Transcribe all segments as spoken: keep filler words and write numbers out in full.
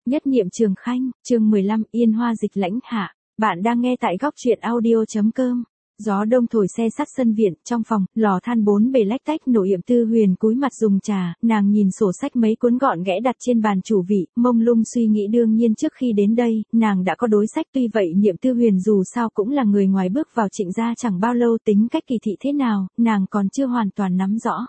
Nhất niệm Trường Khanh, chương mười lăm, Yên Hoa Dịch Lãnh Hạ. Bạn đang nghe tại góc truyện audio chấm com. Gió đông thổi xe sắt sân viện, trong phòng, lò than bốn bề lách tách nổi. Yểm Tư Huyền cúi mặt dùng trà, nàng nhìn sổ sách mấy cuốn gọn ghẽ đặt trên bàn chủ vị, mông lung suy nghĩ. Đương nhiên trước khi đến đây, nàng đã có đối sách. Tuy vậy Niệm Tư Huyền dù sao cũng là người ngoài bước vào Trịnh gia chẳng bao lâu, tính cách Kỳ Thị thế nào, nàng còn chưa hoàn toàn nắm rõ.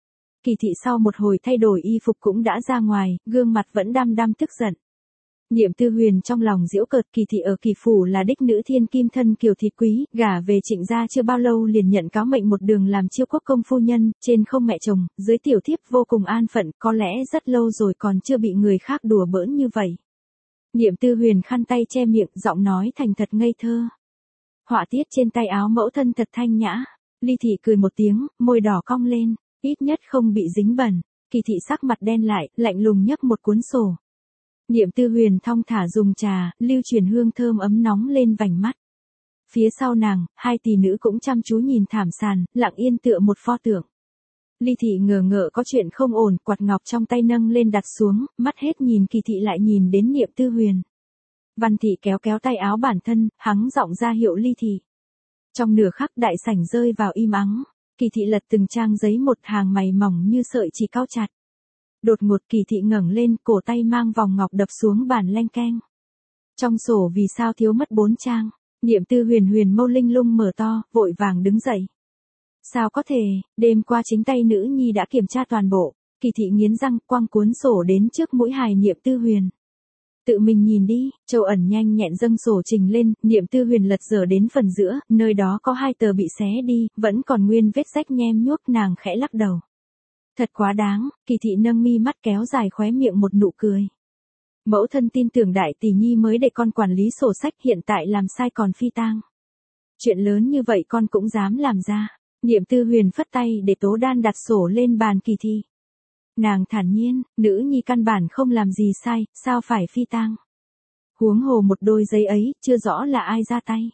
Kỳ Thị sau một hồi thay đổi y phục cũng đã ra ngoài, gương mặt vẫn đăm đăm tức giận. Niệm Tư Huyền trong lòng giễu cợt. Kỳ Thị ở Kỳ phủ là đích nữ thiên kim thân kiều thịt quý, gả về Trịnh gia chưa bao lâu liền nhận cáo mệnh một đường làm chiêu quốc công phu nhân, trên không mẹ chồng, dưới tiểu thiếp vô cùng an phận, có lẽ rất lâu rồi còn chưa bị người khác đùa bỡn như vậy. Niệm Tư Huyền khăn tay che miệng, giọng nói thành thật ngây thơ. Họa tiết trên tay áo mẫu thân thật thanh nhã. Ly Thị cười một tiếng, môi đỏ cong lên, ít nhất không bị dính bẩn. Kỳ Thị sắc mặt đen lại, lạnh lùng nhấc một cuốn sổ. Niệm Tư Huyền thong thả dùng trà, lưu truyền hương thơm ấm nóng lên vành mắt. Phía sau nàng, hai tỷ nữ cũng chăm chú nhìn thảm sàn, lặng yên tựa một pho tượng. Ly Thị ngờ ngợ có chuyện không ổn, quạt ngọc trong tay nâng lên đặt xuống, mắt hết nhìn Kỳ Thị lại nhìn đến Niệm Tư Huyền. Văn Thị kéo kéo tay áo bản thân, hắng giọng ra hiệu Ly Thị. Trong nửa khắc đại sảnh rơi vào im ắng. Kỳ Thị lật từng trang giấy, một hàng mày mỏng như sợi chỉ cau chặt. Đột ngột Kỳ Thị ngẩng lên, cổ tay mang vòng ngọc đập xuống bàn leng keng. Trong sổ vì sao thiếu mất bốn trang? Niệm Tư Huyền huyền mâu linh lung mở to, vội vàng đứng dậy. Sao có thể, đêm qua chính tay nữ nhi đã kiểm tra toàn bộ. Kỳ Thị nghiến răng, quăng cuốn sổ đến trước mũi hài Niệm Tư Huyền. Tự mình nhìn đi. Châu Ẩn nhanh nhẹn dâng sổ trình lên, Niệm Tư Huyền lật dở đến phần giữa, nơi đó có hai tờ bị xé đi, vẫn còn nguyên vết rách nhem nhuốc. Nàng khẽ lắc đầu. Thật quá đáng. Kỳ Thị nâng mi mắt kéo dài khóe miệng một nụ cười. Mẫu thân tin tưởng đại tỷ nhi mới để con quản lý sổ sách, hiện tại làm sai còn phi tang. Chuyện lớn như vậy con cũng dám làm ra. Niệm Tư Huyền phất tay để Tố Đan đặt sổ lên bàn Kỳ Thị. Nàng thản nhiên, nữ nhi căn bản không làm gì sai, sao phải phi tang. Huống hồ một đôi giấy ấy, chưa rõ là ai ra tay.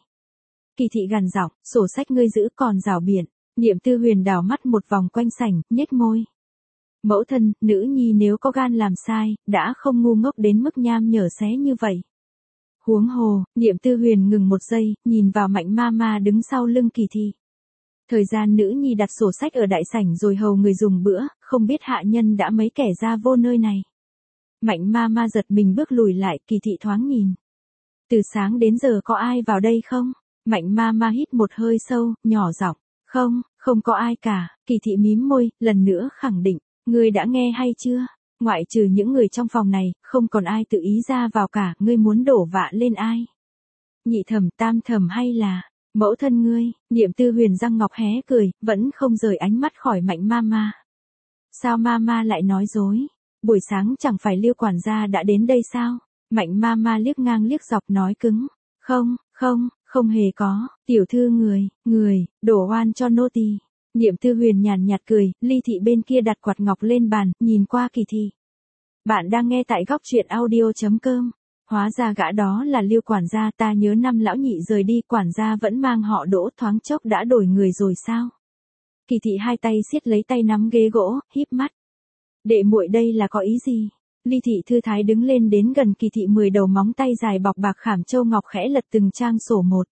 Kỳ Thị gằn giọng, sổ sách ngươi giữ còn rảo biện. Niệm Tư Huyền đảo mắt một vòng quanh sảnh, nhếch môi. Mẫu thân, nữ nhi nếu có gan làm sai, đã không ngu ngốc đến mức nham nhở xé như vậy. Huống hồ, Niệm Tư Huyền ngừng một giây, nhìn vào Mạnh ma ma đứng sau lưng Kỳ Thị. Thời gian nữ nhi đặt sổ sách ở đại sảnh rồi hầu người dùng bữa, không biết hạ nhân đã mấy kẻ ra vô nơi này. Mạnh ma ma giật mình bước lùi lại. Kỳ Thị thoáng nhìn. Từ sáng đến giờ có ai vào đây không? Mạnh ma ma hít một hơi sâu, nhỏ giọng. Không, không có ai cả. Kỳ Thị mím môi, lần nữa khẳng định. Ngươi đã nghe hay chưa? Ngoại trừ những người trong phòng này, không còn ai tự ý ra vào cả. Ngươi muốn đổ vạ lên ai? Nhị thẩm, tam thẩm hay là mẫu thân ngươi? Niệm Tư Huyền răng ngọc hé cười, vẫn không rời ánh mắt khỏi Mạnh ma ma. Sao ma ma lại nói dối? Buổi sáng chẳng phải Liêu quản gia đã đến đây sao? Mạnh ma ma liếc ngang liếc dọc nói cứng. Không, không, không hề có. Tiểu thư người, người, đổ oan cho nô tỳ. Niệm Tư Huyền nhàn nhạt cười. Ly Thị bên kia đặt quạt ngọc lên bàn, nhìn qua Kỳ Thị. Bạn đang nghe tại góc truyện audio chấm com. Hóa ra gã đó là Liêu quản gia. Ta nhớ năm lão nhị rời đi, quản gia vẫn mang họ Đỗ, thoáng chốc đã đổi người rồi sao? Kỳ Thị hai tay siết lấy tay nắm ghế gỗ, híp mắt. Đệ muội đây là có ý gì? Ly Thị thư thái đứng lên đến gần Kỳ Thị, mười đầu móng tay dài bọc bạc khảm châu ngọc khẽ lật từng trang sổ một.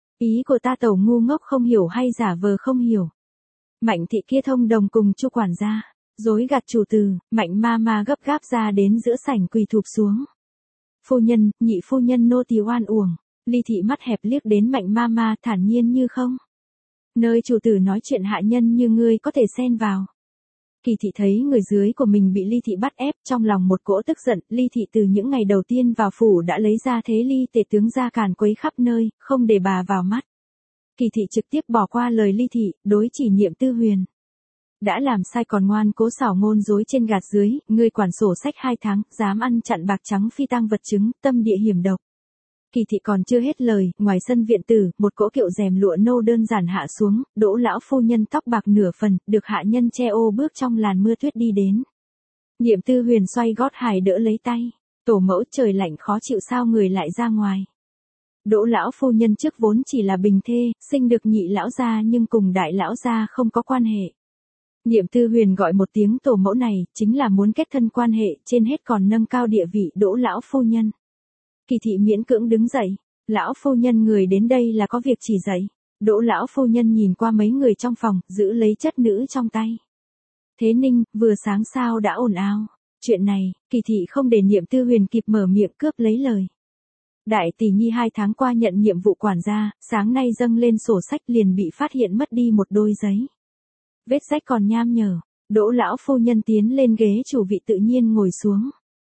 Ý của ta tẩu ngu ngốc không hiểu hay giả vờ không hiểu? Mạnh thị kia thông đồng cùng Chu quản gia, dối gạt chủ từ. Mạnh ma ma gấp gáp ra đến giữa sảnh quỳ thụp xuống. Phu nhân, nhị phu nhân nô tỳ oan uổng. Ly Thị mắt hẹp liếc đến Mạnh ma ma, thản nhiên như không. Nơi chủ tử nói chuyện hạ nhân như ngươi có thể xen vào. Kỳ Thị thấy người dưới của mình bị Ly Thị bắt ép, trong lòng một cỗ tức giận. Ly Thị từ những ngày đầu tiên vào phủ đã lấy ra thế ly tể tướng ra càn quấy khắp nơi, không để bà vào mắt. Kỳ Thị trực tiếp bỏ qua lời Ly Thị, đối chỉ Niệm Tư Huyền. Đã làm sai còn ngoan cố xảo ngôn dối trên gạt dưới, ngươi quản sổ sách hai tháng, dám ăn chặn bạc trắng phi tang vật chứng, tâm địa hiểm độc. Kỳ Thị còn chưa hết lời, ngoài sân viện tử, một cỗ kiệu rèm lụa nâu đơn giản hạ xuống, Đỗ lão phu nhân tóc bạc nửa phần, được hạ nhân che ô bước trong làn mưa tuyết đi đến. Niệm Tư Huyền xoay gót hài đỡ lấy tay. Tổ mẫu, trời lạnh khó chịu sao người lại ra ngoài? Đỗ lão phu nhân trước vốn chỉ là bình thê, sinh được nhị lão gia nhưng cùng đại lão gia không có quan hệ. Niệm Tư Huyền gọi một tiếng tổ mẫu này, chính là muốn kết thân quan hệ, trên hết còn nâng cao địa vị Đỗ lão phu nhân. Kỳ thị miễn cưỡng đứng dậy, lão phu nhân người đến đây là có việc chỉ dạy. Đỗ lão phu nhân nhìn qua mấy người trong phòng, giữ lấy chất nữ trong tay. Thế Ninh, vừa sáng sao đã ồn ào. Chuyện này, Kỳ thị không để Niệm Tư Huyền kịp mở miệng cướp lấy lời. Đại tỷ nhi hai tháng qua nhận nhiệm vụ quản gia, sáng nay dâng lên sổ sách liền bị phát hiện mất đi một đôi giấy. Vết rách còn nham nhở. Đỗ lão phu nhân tiến lên ghế chủ vị tự nhiên ngồi xuống.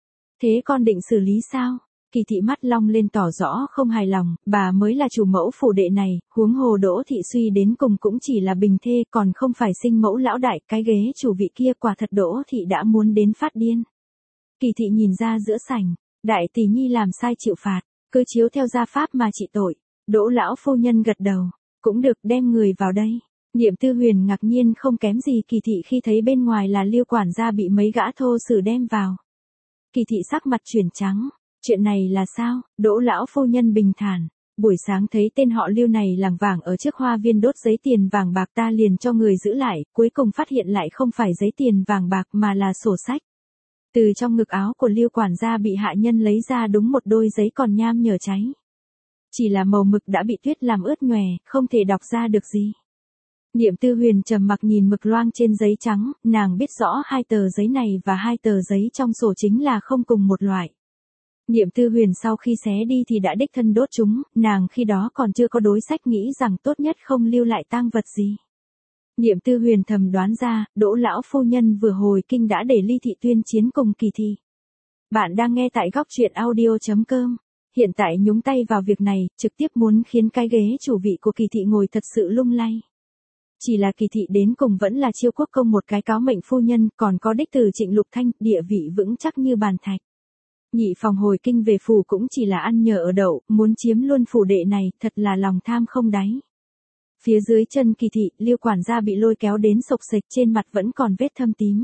Thế con định xử lý sao? Kỳ thị mắt long lên tỏ rõ không hài lòng, bà mới là chủ mẫu phủ đệ này, huống hồ Đỗ thị suy đến cùng cũng chỉ là bình thê, còn không phải sinh mẫu lão đại, cái ghế chủ vị kia quả thật Đỗ thị đã muốn đến phát điên. Kỳ thị nhìn ra giữa sảnh, đại tỷ nhi làm sai chịu phạt, cứ chiếu theo gia pháp mà trị tội. Đỗ lão phu nhân gật đầu, cũng được, đem người vào đây. Niệm Tư Huyền ngạc nhiên không kém gì Kỳ thị khi thấy bên ngoài là Liêu quản gia bị mấy gã thô sử đem vào. Kỳ thị sắc mặt chuyển trắng. Chuyện này là sao? Đỗ lão phu nhân bình thản. Buổi sáng thấy tên họ Liêu này lảng vảng ở trước hoa viên đốt giấy tiền vàng bạc, ta liền cho người giữ lại, cuối cùng phát hiện lại không phải giấy tiền vàng bạc mà là sổ sách. Từ trong ngực áo của Liêu quản gia bị hạ nhân lấy ra đúng một đôi giấy còn nham nhở cháy. Chỉ là màu mực đã bị tuyết làm ướt nhòe, không thể đọc ra được gì. Niệm Tư Huyền trầm mặc nhìn mực loang trên giấy trắng, nàng biết rõ hai tờ giấy này và hai tờ giấy trong sổ chính là không cùng một loại. Niệm Tư Huyền sau khi xé đi thì đã đích thân đốt chúng, nàng khi đó còn chưa có đối sách nghĩ rằng tốt nhất không lưu lại tang vật gì. Niệm Tư Huyền thầm đoán ra, Đỗ lão phu nhân vừa hồi kinh đã để Ly thị tuyên chiến cùng Kỳ thị. Bạn đang nghe tại góc truyện audio chấm com. Hiện tại nhúng tay vào việc này, trực tiếp muốn khiến cái ghế chủ vị của Kỳ thị ngồi thật sự lung lay. Chỉ là Kỳ thị đến cùng vẫn là Chiêu Quốc công một cái cáo mệnh phu nhân, còn có đích từ Trịnh Lục Thanh, địa vị vững chắc như bàn thạch. Nhị phòng hồi kinh về phủ cũng chỉ là ăn nhờ ở đậu, muốn chiếm luôn phủ đệ này, thật là lòng tham không đáy. Phía dưới chân Kỳ thị, Liêu quản gia bị lôi kéo đến sộc sạch, trên mặt vẫn còn vết thâm tím.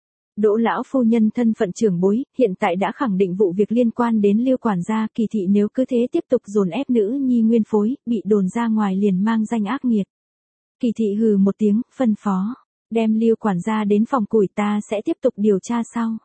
Đỗ lão phu nhân thân phận trưởng bối, hiện tại đã khẳng định vụ việc liên quan đến Liêu quản gia, Kỳ thị nếu cứ thế tiếp tục dồn ép nữ nhi nguyên phối, bị đồn ra ngoài liền mang danh ác nghiệt. Kỳ thị hừ một tiếng, phân phó, đem Liêu quản gia đến phòng củi, ta sẽ tiếp tục điều tra sau.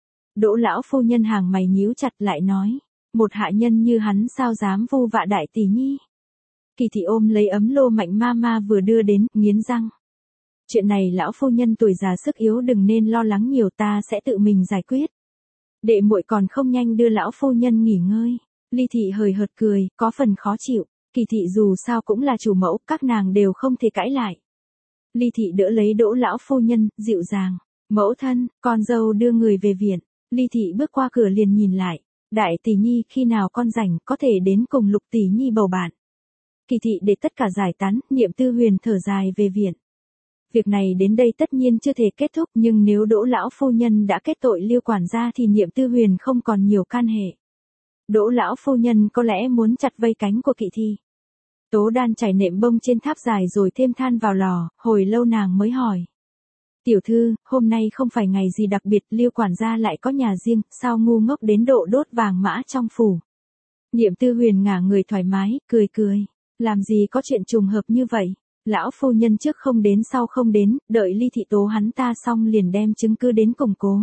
Đỗ lão phu nhân hàng mày nhíu chặt lại nói, một hạ nhân như hắn sao dám vu vạ đại tỷ nhi. Kỳ thị ôm lấy ấm lô mạnh ma ma vừa đưa đến, nghiến răng. Chuyện này lão phu nhân tuổi già sức yếu đừng nên lo lắng nhiều, ta sẽ tự mình giải quyết. Đệ muội còn không nhanh đưa lão phu nhân nghỉ ngơi. Ly thị hời hợt cười, có phần khó chịu. Kỳ thị dù sao cũng là chủ mẫu, các nàng đều không thể cãi lại. Ly thị đỡ lấy Đỗ lão phu nhân, dịu dàng. Mẫu thân, con dâu đưa người về viện. Ly thị bước qua cửa liền nhìn lại. Đại tỷ nhi, khi nào con rảnh, có thể đến cùng Lục tỷ nhi bầu bạn. Kỳ thị để tất cả giải tán, Niệm Tư Huyền thở dài về viện. Việc này đến đây tất nhiên chưa thể kết thúc, nhưng nếu Đỗ lão phu nhân đã kết tội Liêu quản gia thì Niệm Tư Huyền không còn nhiều can hệ. Đỗ lão phu nhân có lẽ muốn chặt vây cánh của Kỳ thị. Tố Đan chảy nệm bông trên tháp dài rồi thêm than vào lò, hồi lâu nàng mới hỏi. Tiểu thư, hôm nay không phải ngày gì đặc biệt, Liêu quản gia lại có nhà riêng, sao ngu ngốc đến độ đốt vàng mã trong phủ. Niệm Tư Huyền ngả người thoải mái, cười cười. Làm gì có chuyện trùng hợp như vậy. Lão phu nhân trước không đến sau không đến, đợi Ly thị tố hắn ta xong liền đem chứng cứ đến củng cố.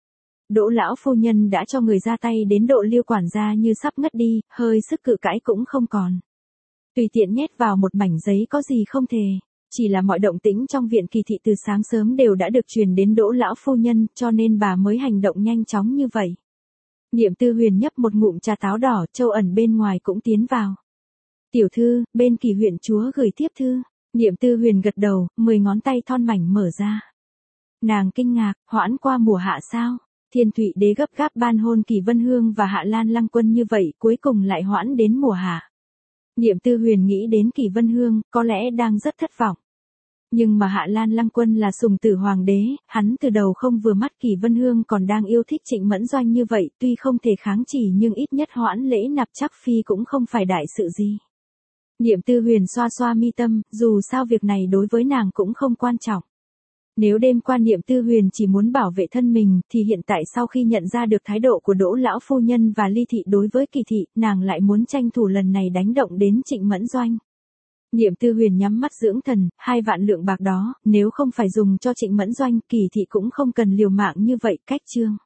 Đỗ lão phu nhân đã cho người ra tay đến độ Liêu quản gia như sắp ngất đi, hơi sức cự cãi cũng không còn. Tùy tiện nhét vào một mảnh giấy có gì không thể. Chỉ là mọi động tĩnh trong viện Kỳ thị từ sáng sớm đều đã được truyền đến Đỗ lão phu nhân, cho nên bà mới hành động nhanh chóng như vậy. Niệm Tư Huyền nhấp một ngụm trà táo đỏ, Châu ẩn bên ngoài cũng tiến vào. Tiểu thư, bên Kỳ huyện chúa gửi tiếp thư. Niệm Tư Huyền gật đầu, mười ngón tay thon mảnh mở ra. Nàng kinh ngạc, hoãn qua mùa hạ sao? Thiên Thụy đế gấp gáp ban hôn Kỳ Vân Hương và Hạ Lan Lăng Quân như vậy, cuối cùng lại hoãn đến mùa hạ. Niệm Tư Huyền nghĩ đến Kỳ Vân Hương, có lẽ đang rất thất vọng. Nhưng mà Hạ Lan Lăng Quân là sùng tử hoàng đế, hắn từ đầu không vừa mắt, Kỳ Vân Hương còn đang yêu thích Trịnh Mẫn Doanh như vậy, tuy không thể kháng chỉ nhưng ít nhất hoãn lễ nạp chắc phi cũng không phải đại sự gì. Niệm Tư Huyền xoa xoa mi tâm, dù sao việc này đối với nàng cũng không quan trọng. Nếu đêm qua Niệm Tư Huyền chỉ muốn bảo vệ thân mình, thì hiện tại sau khi nhận ra được thái độ của Đỗ lão phu nhân và Ly thị đối với Kỳ thị, nàng lại muốn tranh thủ lần này đánh động đến Trịnh Mẫn Doanh. Niệm Tư Huyền nhắm mắt dưỡng thần, hai vạn lượng bạc đó, nếu không phải dùng cho Trịnh Mẫn Doanh, Kỳ thị cũng không cần liều mạng như vậy. Cách chương